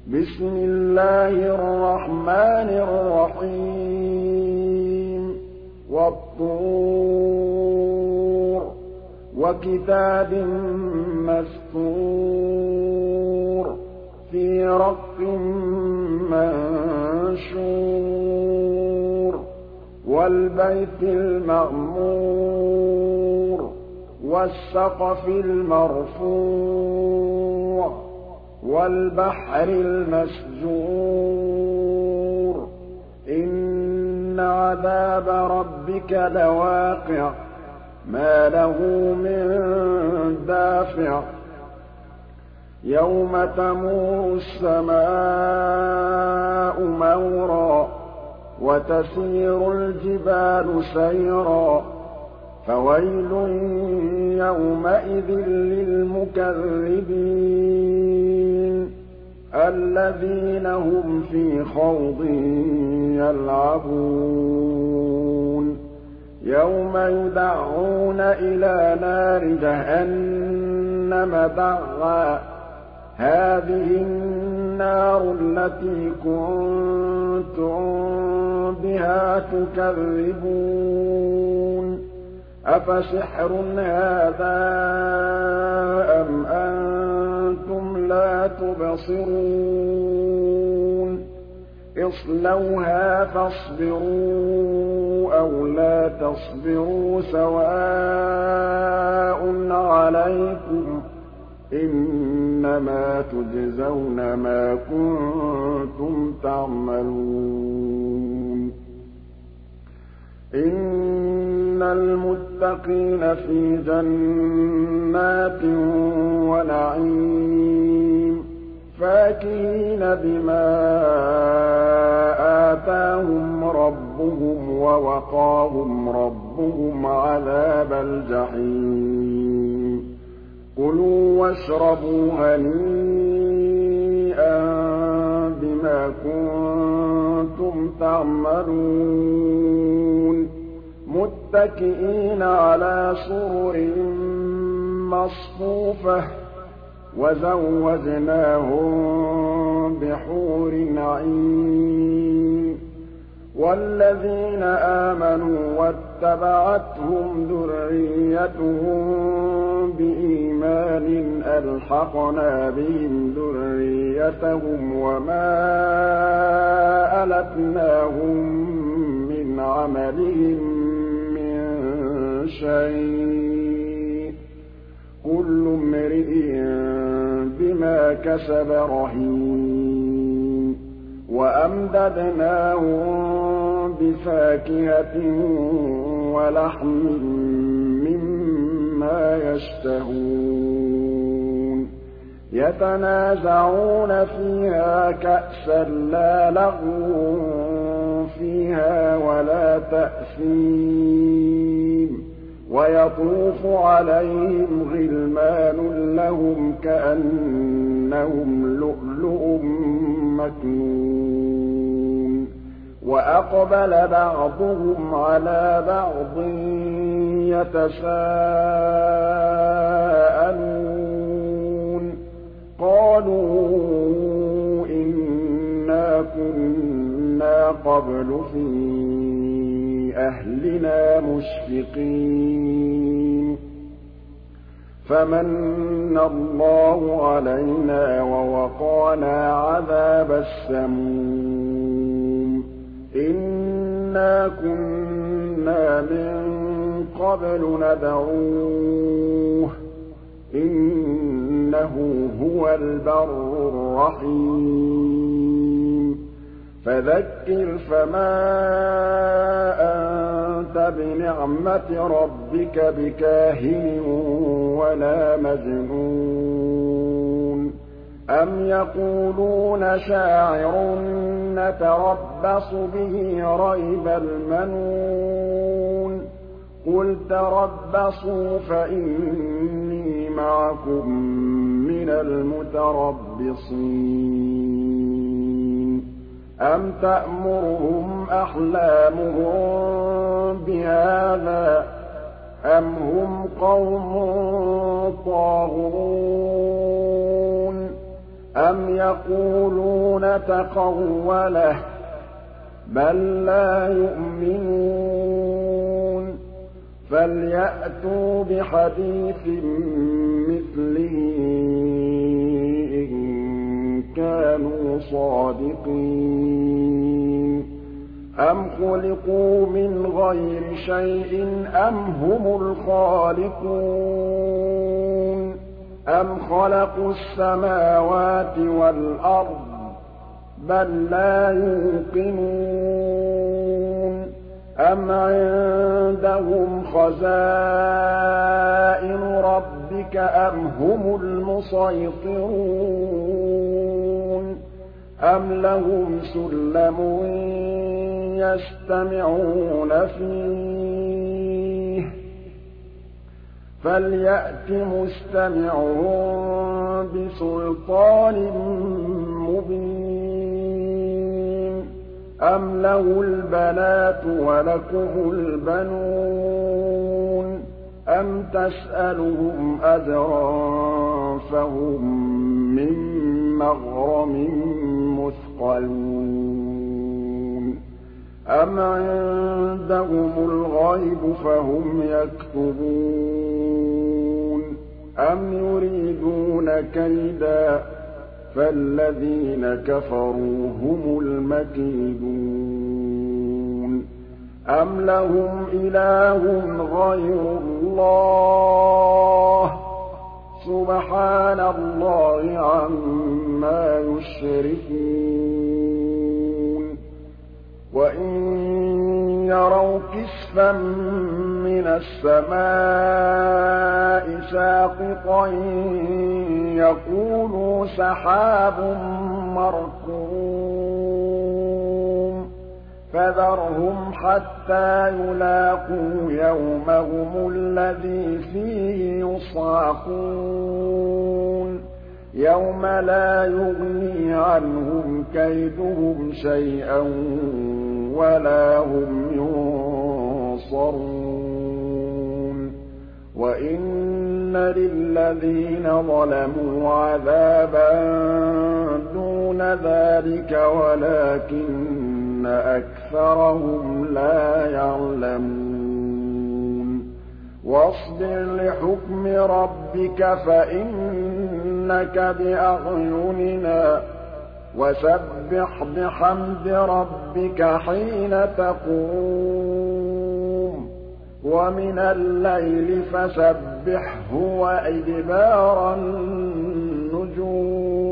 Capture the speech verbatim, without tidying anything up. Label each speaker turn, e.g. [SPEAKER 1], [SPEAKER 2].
[SPEAKER 1] بسم الله الرحمن الرحيم والطور وكتاب مسطور في رق منشور والبيت المعمور والسقف المرفوع والبحر المسجور إن عذاب ربك لواقع ما له من دافع يوم تمور السماء مورا وتسير الجبال سيرا فويل يومئذ للمكذبين الذين هم في خوض يلعبون يوم يدعون إلى نار جهنم دعا هذه النار التي كنتم بها تكذبون أفسحر هذا أم أنتم لا تبصرون اصلوها فاصبروا أو لا تصبروا سواء عليكم إنما تجزون ما كنتم تعملون إن المتقين في جنات ونعيم فاكهين بما آتاهم ربهم ووقاهم ربهم عذاب الجحيم كلوا واشربوا هنيئا بما كنتم تعملون متكئين على سرر مصفوفة وزوجناهم بحور عين والذين آمنوا واتبعتهم ذريتهم بإيمان ألحقنا بهم ذريتهم وما ألتناهم من عملهم من شيء كل امرئ بما كسب رهين وأمددناهم بفاكهة ولحم مما يشتهون يتنازعون فيها كأسا لا لغو فيها ولا تأثيم ويطوف عليهم غلمان لهم كأنهم لؤلؤ مكنون وأقبل بعضهم على بعض يتساءلون قالوا إنا كنا قبل في أهلنا مشفقين فمن الله علينا ووقانا عذاب السموم إنا كنا من قبل ندعوه إنه هو البر الرحيم فذكر فما أنت بنعمة ربك بكاهن ولا مجنون أم يقولون شاعر نتربص به ريب المنون قل تربصوا فإني معكم من المتربصين أم تأمرهم أحلامهم بهذا أم هم قوم طاغون أَمْ يَقُولُونَ تَقَوَّلَهُ ۚ بَل لَّا يُؤْمِنُونَ فَلْيَأْتُوا بِحَدِيثٍ مِّثْلِهِ إِن كَانُوا صَادِقِينَ أَمْ خُلِقُوا مِنْ غَيْرِ شَيْءٍ أَمْ هُمُ الْخَالِقُونَ أَمْ خَلَقُوا السَّمَاوَاتِ وَالْأَرْضَ ۚ بَل لَّا يُوقِنُونَ أَمْ عِندَهُمْ خَزَائِنُ رَبِّكَ أَمْ هُمُ الْمُصَيْطِرُونَ أَمْ لَهُمْ سُلَّمٌ يَسْتَمِعُونَ فِيهِ ۖ فَلْيَأْتِ مُسْتَمِعُهُم بِسُلْطَانٍ مُّبِينٍ أَمْ لَهُ الْبَنَاتُ وَلَكُمُ الْبَنُونَ أَمْ تَسْأَلُهُمْ أَجْرًا فَهُم مِّن مَّغْرَمٍ مُّثْقَلُونَ أَمْ عِندَهُمُ الْغَيْبُ فَهُمْ يَكْتُبُونَ أَمْ يُرِيدُونَ كَيْدًا فَالَّذِينَ كَفَرُوا هُمُ الْمَكِيدُونَ أَمْ لَهُمْ إِلَٰهٌ غَيْرُ اللَّهِ سُبْحَانَ اللَّهِ عَمَّا يُشْرِكُونَ وَإِن يَرَوْا كِسْفًا مِّنَ السَّمَاءِ سَاقِطًا يَقُولُوا سَحَابٌ مَّرْكُومٌ فَذَرْهُمْ حَتَّىٰ يُلَاقُوا يَوْمَهُمُ الَّذِي فِيهِ يُصْعَقُونَ يَوْمَ لَا يُغْنِي عَنْهُمْ كَيْدُهُمْ شَيْئًا وَلَا هُمْ يُنصَرُونَ وَإِنَّ لِلَّذِينَ ظَلَمُوا عَذَابًا دُونَ ذَٰلِكَ وَلَٰكِنَّ أَكْثَرَهُمْ لَا يَعْلَمُونَ وَاصْبِرْ لِحُكْمِ رَبِّكَ فَإِنَّكَ بِأَعْيُنِنَا وَسَبِّحْ بِحَمْدِ رَبِّكَ حِينَ تَقُومُ وَمِنَ اللَّيْلِ فَسَبِّحْهُ وَإِدْبَارَ النُّجُومِ